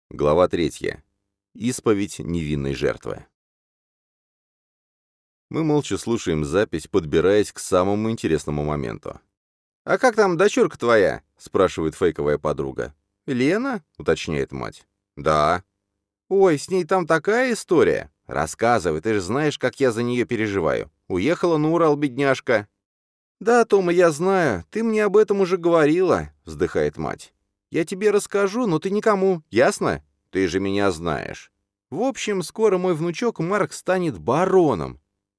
Глава 3. Исповедь невинной жертвы. Мы молча слушаем запись, подбираясь к самому интересному моменту. «А как там дочурка твоя?» — спрашивает фейковая подруга. «Лена?» — уточняет мать. «Да». «Ой, с ней там такая история. Рассказывай, ты же знаешь, как я за нее переживаю. Уехала на Урал, бедняжка». «Да, Тома, я знаю. Ты мне об этом уже говорила», — вздыхает мать. «Я тебе расскажу, но ты никому, ясно? Ты же меня знаешь. В общем, скоро мой внучок Марк станет бароном».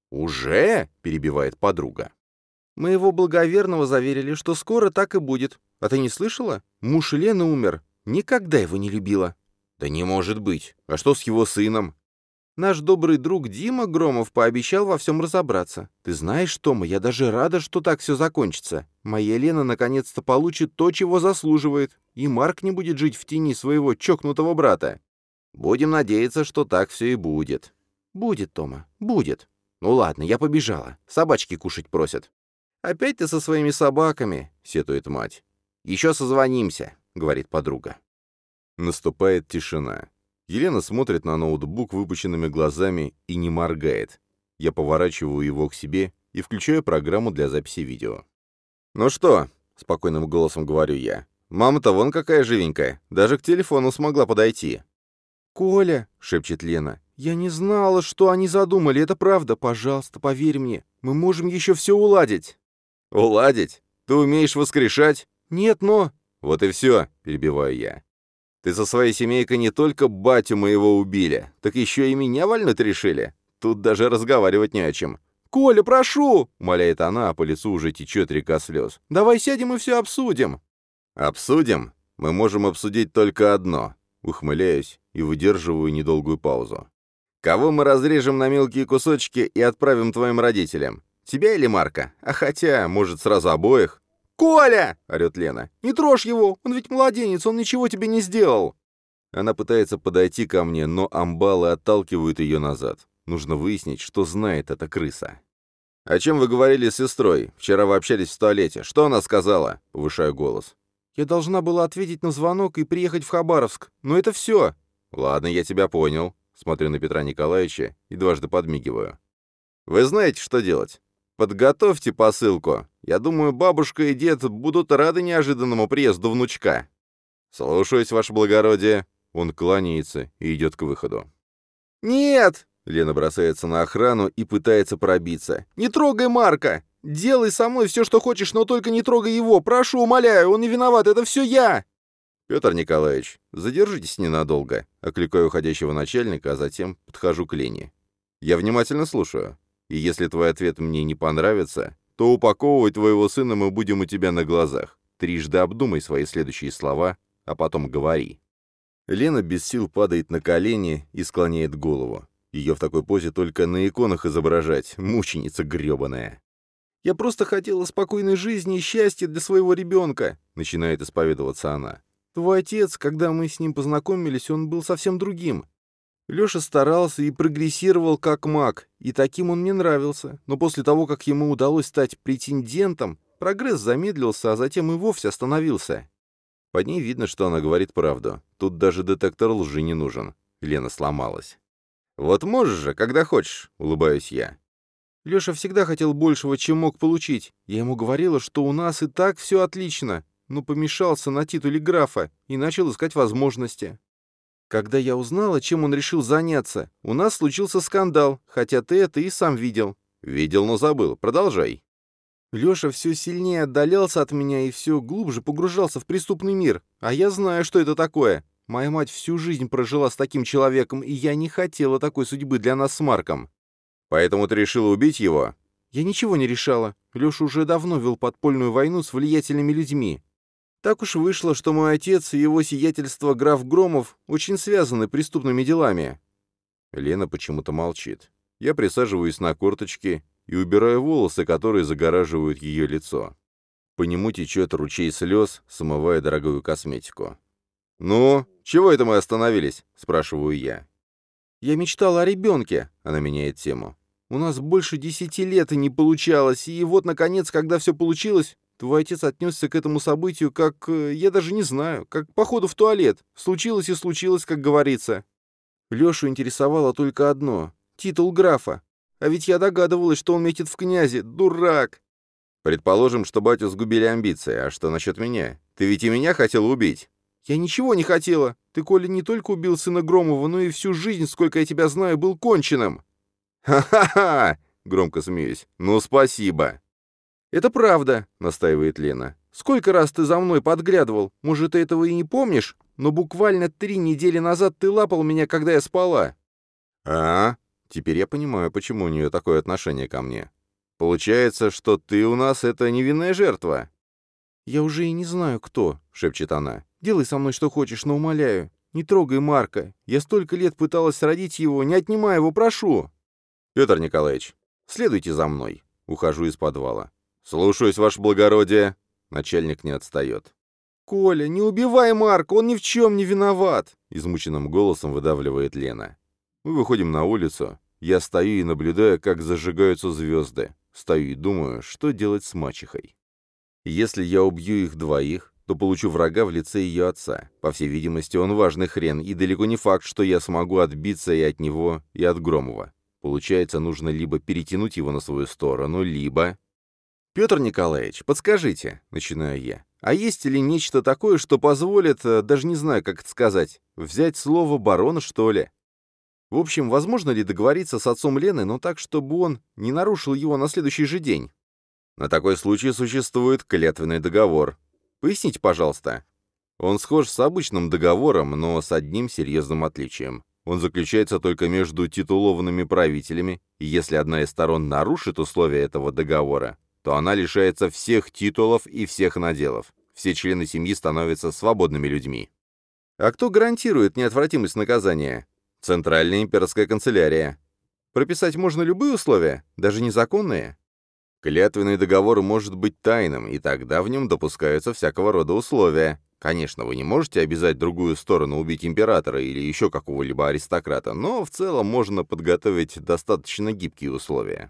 «Уже?» — перебивает подруга. «Моего благоверного заверили, что скоро так и будет. А ты не слышала? Муж Лены умер. Никогда его не любила». «Да не может быть. А что с его сыном?» Наш добрый друг Дима Громов пообещал во всем разобраться. Ты знаешь, Тома, я даже рада, что так все закончится. Моя Лена наконец-то получит то, чего заслуживает, и Марк не будет жить в тени своего чокнутого брата. Будем надеяться, что так все и будет. Будет, Тома, будет. Ну ладно, я побежала. Собачки кушать просят. Опять ты со своими собаками, сетует мать. Еще созвонимся, говорит подруга. Наступает тишина. Елена смотрит на ноутбук выпученными глазами и не моргает. Я поворачиваю его к себе и включаю программу для записи видео. «Ну что?» — спокойным голосом говорю я. «Мама-то вон какая живенькая, даже к телефону смогла подойти». «Коля!» — шепчет Лена. «Я не знала, что они задумали, это правда. Пожалуйста, поверь мне, мы можем еще все уладить». «Уладить? Ты умеешь воскрешать?» «Нет, но...» «Вот и все», — перебиваю я. Ты со своей семейкой не только батю моего убили, так еще и меня вальнуть решили. Тут даже разговаривать не о чем. «Коля, прошу!» — умоляет она, а по лицу уже течет река слез. «Давай сядем и все обсудим». «Обсудим? Мы можем обсудить только одно». Ухмыляюсь и выдерживаю недолгую паузу. «Кого мы разрежем на мелкие кусочки и отправим твоим родителям? Тебя или Марка? А хотя, может, сразу обоих?» «Коля!» — орёт Лена. «Не трожь его! Он ведь младенец, он ничего тебе не сделал!» Она пытается подойти ко мне, но амбалы отталкивают ее назад. Нужно выяснить, что знает эта крыса. «О чем вы говорили с сестрой? Вчера вы общались в туалете. Что она сказала?» — повышаю голос. «Я должна была ответить на звонок и приехать в Хабаровск. Но это все!» «Ладно, я тебя понял». Смотрю на Петра Николаевича и дважды подмигиваю. «Вы знаете, что делать? Подготовьте посылку. Я думаю, бабушка и дед будут рады неожиданному приезду внучка». «Слушаюсь, ваше благородие». Он кланяется и идет к выходу. «Нет!» — Лена бросается на охрану и пытается пробиться. «Не трогай Марка! Делай со мной все, что хочешь, но только не трогай его! Прошу, умоляю, он не виноват, это все я!» «Петр Николаевич, задержитесь ненадолго», — окликаю уходящего начальника, а затем подхожу к Лене. «Я внимательно слушаю. И если твой ответ мне не понравится, то упаковывать твоего сына мы будем у тебя на глазах. Трижды обдумай свои следующие слова, а потом говори». Лена без сил падает на колени и склоняет голову. Ее в такой позе только на иконах изображать, мученица гребаная. «Я просто хотела спокойной жизни и счастья для своего ребенка», — начинает исповедоваться она. «Твой отец, когда мы с ним познакомились, он был совсем другим. Леша старался и прогрессировал как маг, и таким он мне нравился, но после того, как ему удалось стать претендентом, прогресс замедлился, а затем и вовсе остановился». По ней видно, что она говорит правду. Тут даже детектор лжи не нужен. Лена сломалась. «Вот можешь же, когда хочешь», — улыбаюсь я. Леша всегда хотел большего, чем мог получить. Я ему говорила, что у нас и так все отлично, но помешался на титуле графа и начал искать возможности. Когда я узнала, чем он решил заняться, у нас случился скандал, хотя ты это и сам видел. Видел, но забыл. Продолжай. Леша все сильнее отдалялся от меня и все глубже погружался в преступный мир. А я знаю, что это такое. Моя мать всю жизнь прожила с таким человеком, и я не хотела такой судьбы для нас с Марком. Поэтому ты решила убить его? Я ничего не решала. Леша уже давно вел подпольную войну с влиятельными людьми. Так уж вышло, что мой отец и его сиятельство граф Громов очень связаны преступными делами. Лена почему-то молчит. Я присаживаюсь на корточки и убираю волосы, которые загораживают ее лицо. По нему течет ручей слез, смывая дорогую косметику. «Ну, чего это мы остановились?» — спрашиваю я. «Я мечтала о ребенке», — она меняет тему. «У нас больше 10 лет и не получалось, и вот, наконец, когда все получилось, Твой отец отнесся к этому событию как, я даже не знаю, как к походу в туалет. Случилось и случилось, как говорится. Лешу интересовало только одно — титул графа. А ведь я догадывалась, что он метит в князи. Дурак! Предположим, что батю сгубили амбиции. А что насчет меня? Ты ведь и меня хотела убить. Я ничего не хотела. Ты, Коля, не только убил сына Громова, но и всю жизнь, сколько я тебя знаю, был конченым. «Ха-ха-ха!» — громко смеюсь. «Ну, спасибо!» «Это правда», — настаивает Лена. «Сколько раз ты за мной подглядывал? Может, ты этого и не помнишь? Но буквально 3 недели назад ты лапал меня, когда я спала». «А? Теперь я понимаю, почему у нее такое отношение ко мне. Получается, что ты у нас — это невинная жертва». «Я уже и не знаю, кто», — шепчет она. «Делай со мной что хочешь, но умоляю. Не трогай Марка. Я столько лет пыталась родить его, не отнимай его, прошу». «Петр Николаевич, следуйте за мной». Ухожу из подвала. «Слушаюсь, ваше благородие». Начальник не отстает. «Коля, не убивай Марка, он ни в чем не виноват», — измученным голосом выдавливает Лена. Мы выходим на улицу. Я стою и наблюдаю, как зажигаются звезды. Стою и думаю, что делать с мачехой. Если я убью их двоих, то получу врага в лице ее отца. По всей видимости, он важный хрен, и далеко не факт, что я смогу отбиться и от него, и от Громова. Получается, нужно либо перетянуть его на свою сторону, либо... «Петр Николаевич, подскажите», — начинаю я, «а есть ли нечто такое, что позволит, даже не знаю, как это сказать, взять слово барона, что ли? В общем, возможно ли договориться с отцом Лены, но так, чтобы он не нарушил его на следующий же день?» «На такой случай существует клятвенный договор. Поясните, пожалуйста». Он схож с обычным договором, но с одним серьезным отличием. Он заключается только между титулованными правителями, и если одна из сторон нарушит условия этого договора, то она лишается всех титулов и всех наделов. Все члены семьи становятся свободными людьми. А кто гарантирует неотвратимость наказания? Центральная имперская канцелярия. Прописать можно любые условия, даже незаконные? Клятвенный договор может быть тайным, и тогда в нем допускаются всякого рода условия. Конечно, вы не можете обязать другую сторону убить императора или еще какого-либо аристократа, но в целом можно подготовить достаточно гибкие условия.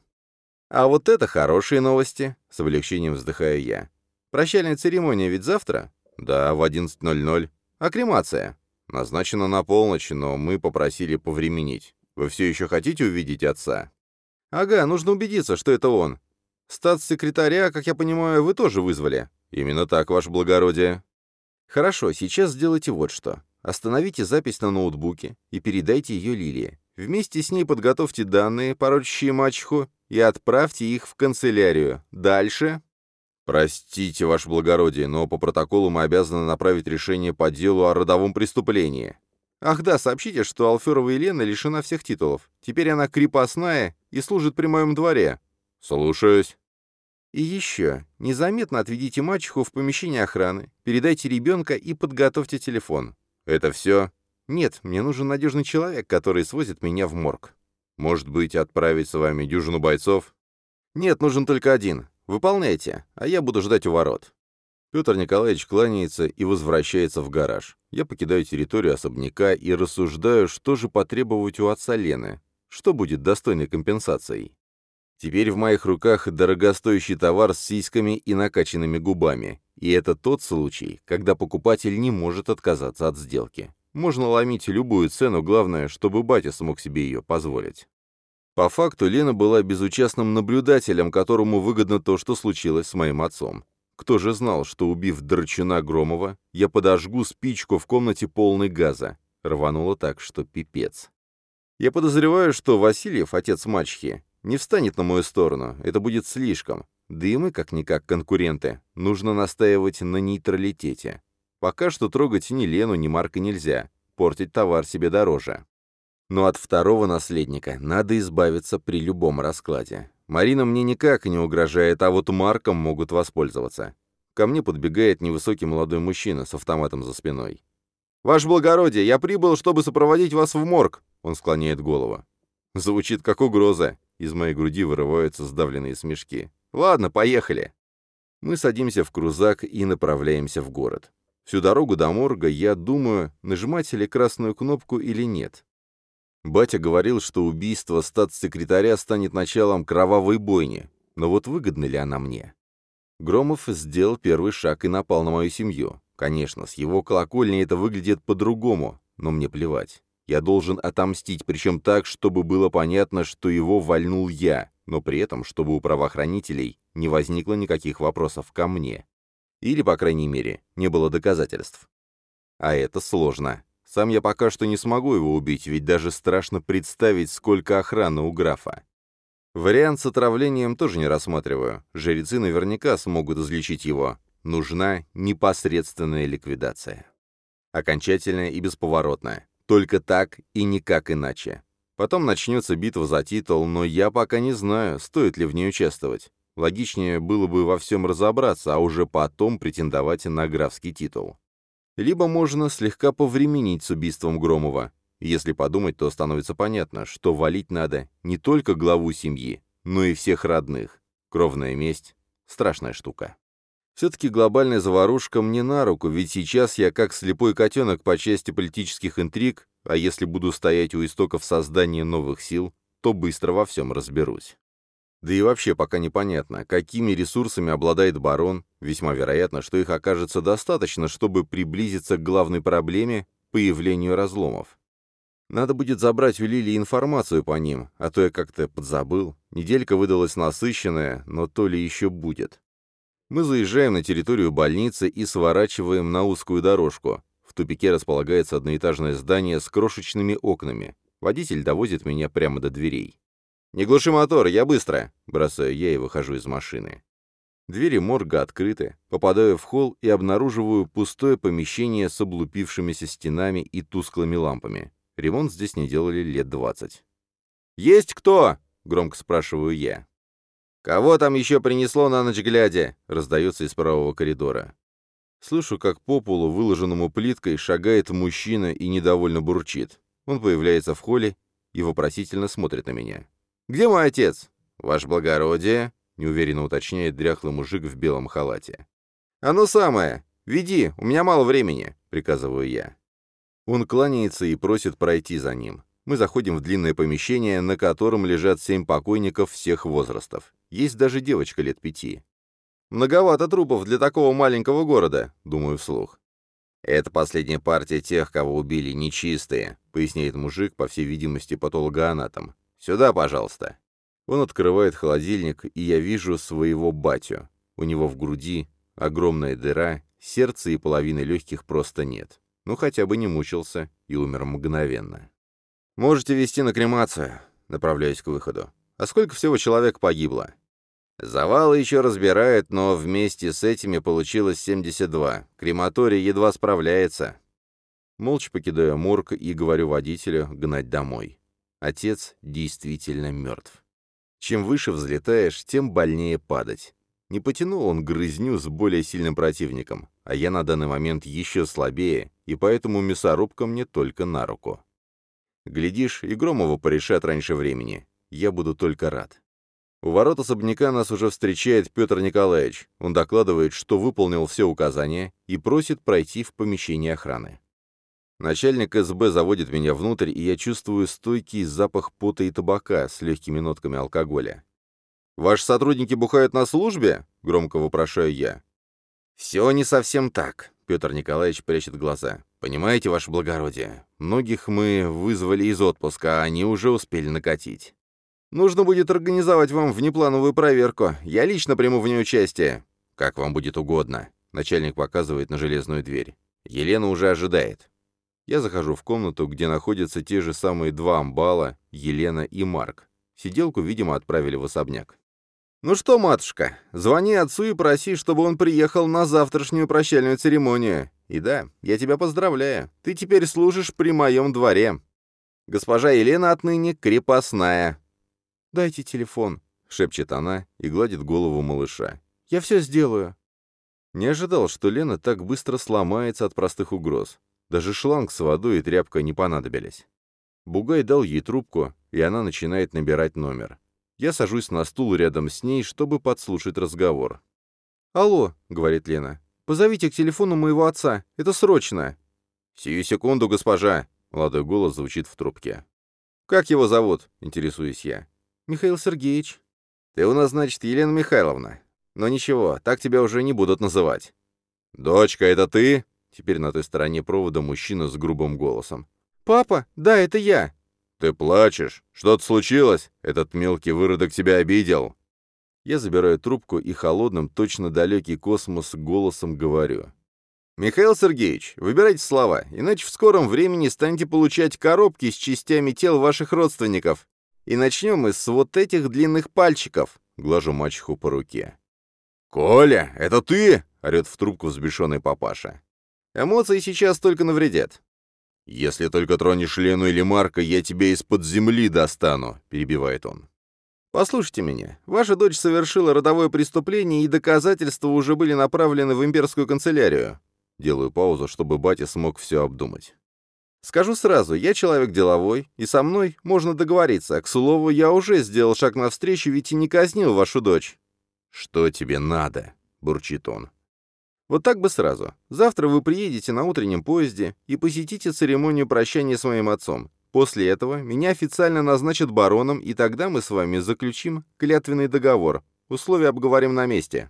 А вот это хорошие новости, с облегчением вздыхаю я. Прощальная церемония ведь завтра? Да, в 11:00. А кремация? Назначена на полночь, но мы попросили повременить. Вы все еще хотите увидеть отца? Ага, нужно убедиться, что это он. Статс-секретаря, как я понимаю, вы тоже вызвали? Именно так, ваше благородие. Хорошо, сейчас сделайте вот что. Остановите запись на ноутбуке и передайте ее Лилии. Вместе с ней подготовьте данные, порочащие мачеху, и отправьте их в канцелярию. Дальше... Простите, ваше благородие, но по протоколу мы обязаны направить решение по делу о родовом преступлении. Ах да, сообщите, что Алферова Елена лишена всех титулов. Теперь она крепостная и служит при моем дворе. Слушаюсь. И еще, незаметно отведите мачеху в помещение охраны, передайте ребенка и подготовьте телефон. Это все? Нет, мне нужен надежный человек, который свозит меня в морг. Может быть, отправить с вами дюжину бойцов? Нет, нужен только один. Выполняйте, а я буду ждать у ворот. Петр Николаевич кланяется и возвращается в гараж. Я покидаю территорию особняка и рассуждаю, что же потребовать у отца Лены, что будет достойной компенсацией. Теперь в моих руках дорогостоящий товар с сиськами и накачанными губами. И это тот случай, когда покупатель не может отказаться от сделки. Можно ломить любую цену, главное, чтобы батя смог себе ее позволить. По факту Лена была безучастным наблюдателем, которому выгодно то, что случилось с моим отцом. Кто же знал, что, убив драчуна Громова, я подожгу спичку в комнате полной газа? Рвануло так, что пипец. Я подозреваю, что Васильев, отец мачехи, не встанет на мою сторону, это будет слишком. Да и мы, как-никак, конкуренты. Нужно настаивать на нейтралитете. Пока что трогать ни Лену, ни Марка нельзя. Портить товар себе дороже. Но от второго наследника надо избавиться при любом раскладе. Марина мне никак не угрожает, а вот Марком могут воспользоваться. Ко мне подбегает невысокий молодой мужчина с автоматом за спиной. «Ваше благородие, я прибыл, чтобы сопроводить вас в морг!» Он склоняет голову. Звучит как угроза. Из моей груди вырываются сдавленные смешки. «Ладно, поехали!» Мы садимся в крузак и направляемся в город. Всю дорогу до морга я думаю, нажимать ли красную кнопку или нет. Батя говорил, что убийство статс-секретаря станет началом кровавой бойни, но вот выгодна ли она мне? Громов сделал первый шаг и напал на мою семью. Конечно, с его колокольни это выглядит по-другому, но мне плевать. Я должен отомстить, причем так, чтобы было понятно, что его вальнул я, но при этом, чтобы у правоохранителей не возникло никаких вопросов ко мне. Или, по крайней мере, не было доказательств. А это сложно. Сам я пока что не смогу его убить, ведь даже страшно представить, сколько охраны у графа. Вариант с отравлением тоже не рассматриваю. Жрецы наверняка смогут излечить его. Нужна непосредственная ликвидация. Окончательная и бесповоротная. Только так и никак иначе. Потом начнется битва за титул, но я пока не знаю, стоит ли в ней участвовать. Логичнее было бы во всем разобраться, а уже потом претендовать на графский титул. Либо можно слегка повременить с убийством Громова. Если подумать, то становится понятно, что валить надо не только главу семьи, но и всех родных. Кровная месть — страшная штука. Все-таки глобальная заварушка мне на руку, ведь сейчас я как слепой котенок по части политических интриг, а если буду стоять у истоков создания новых сил, то быстро во всем разберусь. Да и вообще пока непонятно, какими ресурсами обладает барон, весьма вероятно, что их окажется достаточно, чтобы приблизиться к главной проблеме — появлению разломов. Надо будет забрать у Лилии информацию по ним, а то я как-то подзабыл. Неделька выдалась насыщенная, но то ли еще будет. Мы заезжаем на территорию больницы и сворачиваем на узкую дорожку. В тупике располагается одноэтажное здание с крошечными окнами. Водитель довозит меня прямо до дверей. «Не глуши мотор, я быстро!» — бросаю я и выхожу из машины. Двери морга открыты, попадаю в холл и обнаруживаю пустое помещение с облупившимися стенами и тусклыми лампами. Ремонт здесь не делали лет 20. «Есть кто?» — громко спрашиваю я. «Кого там еще принесло на ночь глядя?» — раздается из правого коридора. Слышу, как по полу, выложенному плиткой, шагает мужчина и недовольно бурчит. Он появляется в холле и вопросительно смотрит на меня. «Где мой отец?» «Ваше благородие», — неуверенно уточняет дряхлый мужик в белом халате. «Оно самое! Веди, у меня мало времени», — приказываю я. Он кланяется и просит пройти за ним. Мы заходим в длинное помещение, на котором лежат 7 покойников всех возрастов. Есть даже девочка лет 5. «Многовато трупов для такого маленького города», — думаю вслух. «Это последняя партия тех, кого убили нечистые», — поясняет мужик, по всей видимости, патологоанатом. «Сюда, пожалуйста». Он открывает холодильник, и я вижу своего батю. У него в груди огромная дыра, сердца и половины легких просто нет. Ну, хотя бы не мучился и умер мгновенно. «Можете везти на кремацию», — направляюсь к выходу. «А сколько всего человек погибло?» «Завалы еще разбирают, но вместе с этими получилось 72. Крематорий едва справляется». Молча покидаю морг и говорю водителю гнать домой. Отец действительно мертв. Чем выше взлетаешь, тем больнее падать. Не потянул он грызню с более сильным противником, а я на данный момент еще слабее, и поэтому мясорубка мне только на руку. Глядишь, и Громова порешат раньше времени. Я буду только рад. У ворот особняка нас уже встречает Петр Николаевич. Он докладывает, что выполнил все указания и просит пройти в помещение охраны. Начальник СБ заводит меня внутрь, и я чувствую стойкий запах пота и табака с легкими нотками алкоголя. «Ваши сотрудники бухают на службе?» — громко вопрошаю я. «Все не совсем так», — Петр Николаевич прячет глаза. «Понимаете, ваше благородие, многих мы вызвали из отпуска, а они уже успели накатить. Нужно будет организовать вам внеплановую проверку. Я лично приму в ней участие. Как вам будет угодно». Начальник показывает на железную дверь. «Елена уже ожидает». Я захожу в комнату, где находятся те же самые 2 амбала, Елена и Марк. Сиделку, видимо, отправили в особняк. «Ну что, матушка, звони отцу и проси, чтобы он приехал на завтрашнюю прощальную церемонию. И да, я тебя поздравляю, ты теперь служишь при моем дворе. Госпожа Елена отныне крепостная». «Дайте телефон», — шепчет она и гладит голову малыша. «Я все сделаю». Не ожидал, что Лена так быстро сломается от простых угроз. Даже шланг с водой и тряпка не понадобились. Бугай дал ей трубку, и она начинает набирать номер. Я сажусь на стул рядом с ней, чтобы подслушать разговор. «Алло», — говорит Лена, — «позовите к телефону моего отца, это срочно». «Сию секунду, госпожа», — молодой голос звучит в трубке. «Как его зовут?» — интересуюсь я. «Михаил Сергеевич». «Ты у нас, значит, Елена Михайловна. Но ничего, так тебя уже не будут называть». «Дочка, это ты?» Теперь на той стороне провода мужчина с грубым голосом. «Папа, да, это я». «Ты плачешь? Что-то случилось? Этот мелкий выродок тебя обидел?» Я забираю трубку и холодным, точно далекий космос голосом говорю. «Михаил Сергеевич, выбирайте слова, иначе в скором времени станете получать коробки с частями тел ваших родственников. И начнем мы с вот этих длинных пальчиков», — глажу мачеху по руке. «Коля, это ты?» — орет в трубку взбешенный папаша. «Эмоции сейчас только навредят». «Если только тронешь Лену или Марка, я тебя из-под земли достану», — перебивает он. «Послушайте меня. Ваша дочь совершила родовое преступление, и доказательства уже были направлены в имперскую канцелярию». Делаю паузу, чтобы батя смог все обдумать. «Скажу сразу, я человек деловой, и со мной можно договориться. К слову, я уже сделал шаг навстречу, ведь и не казнил вашу дочь». «Что тебе надо?» — бурчит он. «Вот так бы сразу. Завтра вы приедете на утреннем поезде и посетите церемонию прощания с моим отцом. После этого меня официально назначат бароном, и тогда мы с вами заключим клятвенный договор. Условия обговорим на месте».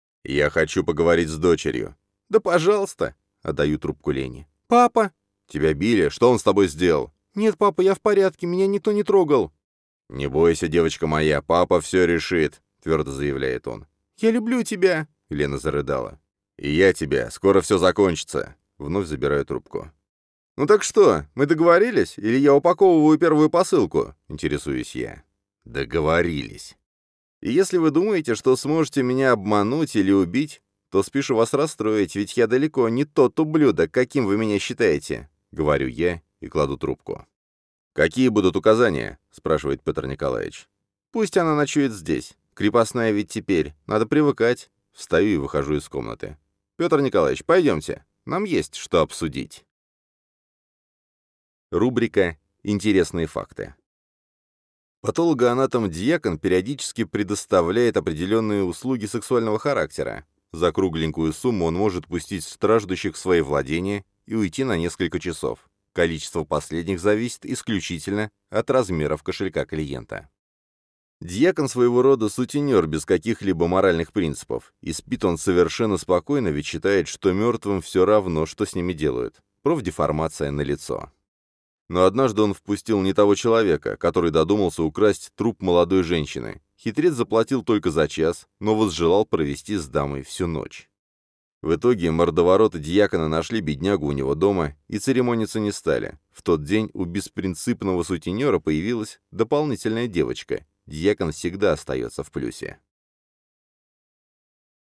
«Я хочу поговорить с дочерью». «Да пожалуйста», — отдаю трубку Лене. «Папа!» «Тебя били? Что он с тобой сделал?» «Нет, папа, я в порядке, меня никто не трогал». «Не бойся, девочка моя, папа все решит», — твердо заявляет он. «Я люблю тебя», — Лена зарыдала. «И я тебя. Скоро все закончится». Вновь забираю трубку. «Ну так что, мы договорились? Или я упаковываю первую посылку?» — интересуюсь я. «Договорились. И если вы думаете, что сможете меня обмануть или убить, то спешу вас расстроить, ведь я далеко не тот ублюдок, каким вы меня считаете», — говорю я и кладу трубку. «Какие будут указания?» — спрашивает Петр Николаевич. «Пусть она ночует здесь. Крепостная ведь теперь. Надо привыкать». Встаю и выхожу из комнаты. «Петр Николаевич, пойдемте. Нам есть что обсудить». Рубрика «Интересные факты». Патологоанатом-диакон периодически предоставляет определенные услуги сексуального характера. За кругленькую сумму он может пустить страждущих в свои владения и уйти на несколько часов. Количество последних зависит исключительно от размеров кошелька клиента. Диакон своего рода сутенер без каких-либо моральных принципов, и спит он совершенно спокойно, ведь считает, что мертвым все равно, что с ними делают. Профдеформация налицо. Но однажды он впустил не того человека, который додумался украсть труп молодой женщины. Хитрец заплатил только за час, но возжелал провести с дамой всю ночь. В итоге мордовороты диакона нашли беднягу у него дома и церемониться не стали. В тот день у беспринципного сутенера появилась дополнительная девочка. Диакон всегда остается в плюсе.